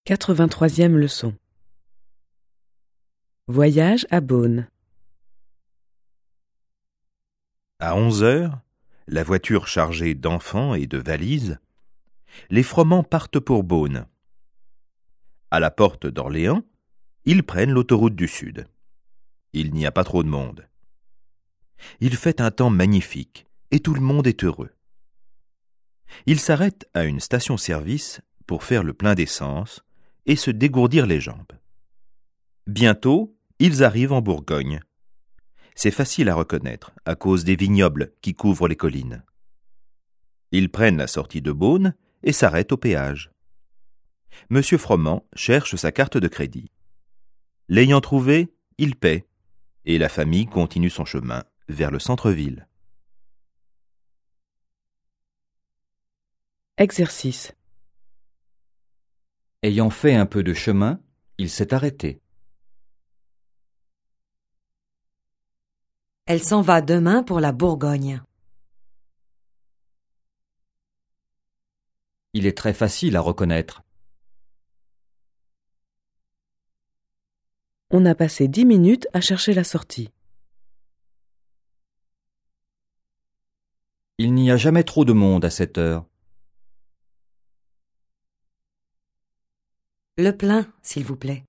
83e leçon. Voyage à Beaune. À 11 heures, la voiture chargée d'enfants et de valises, les Froment partent pour Beaune. À la porte d'Orléans, ils prennent l'autoroute du Sud. Il n'y a pas trop de monde. Il fait un temps magnifique et tout le monde est heureux. Ils s'arrêtent à une station-service pour faire le plein d'essence et se dégourdir les jambes. Bientôt, ils arrivent en Bourgogne. C'est facile à reconnaître à cause des vignobles qui couvrent les collines. Ils prennent la sortie de Beaune et s'arrêtent au péage. Monsieur Froment cherche sa carte de crédit. L'ayant trouvée, il paie et la famille continue son chemin vers le centre-ville. Exercice. Ayant fait un peu de chemin, il s'est arrêté. Elle s'en va demain pour la Bourgogne. Il est très facile à reconnaître. On a passé 10 minutes à chercher la sortie. Il n'y a jamais trop de monde à cette heure. Le plein, s'il vous plaît.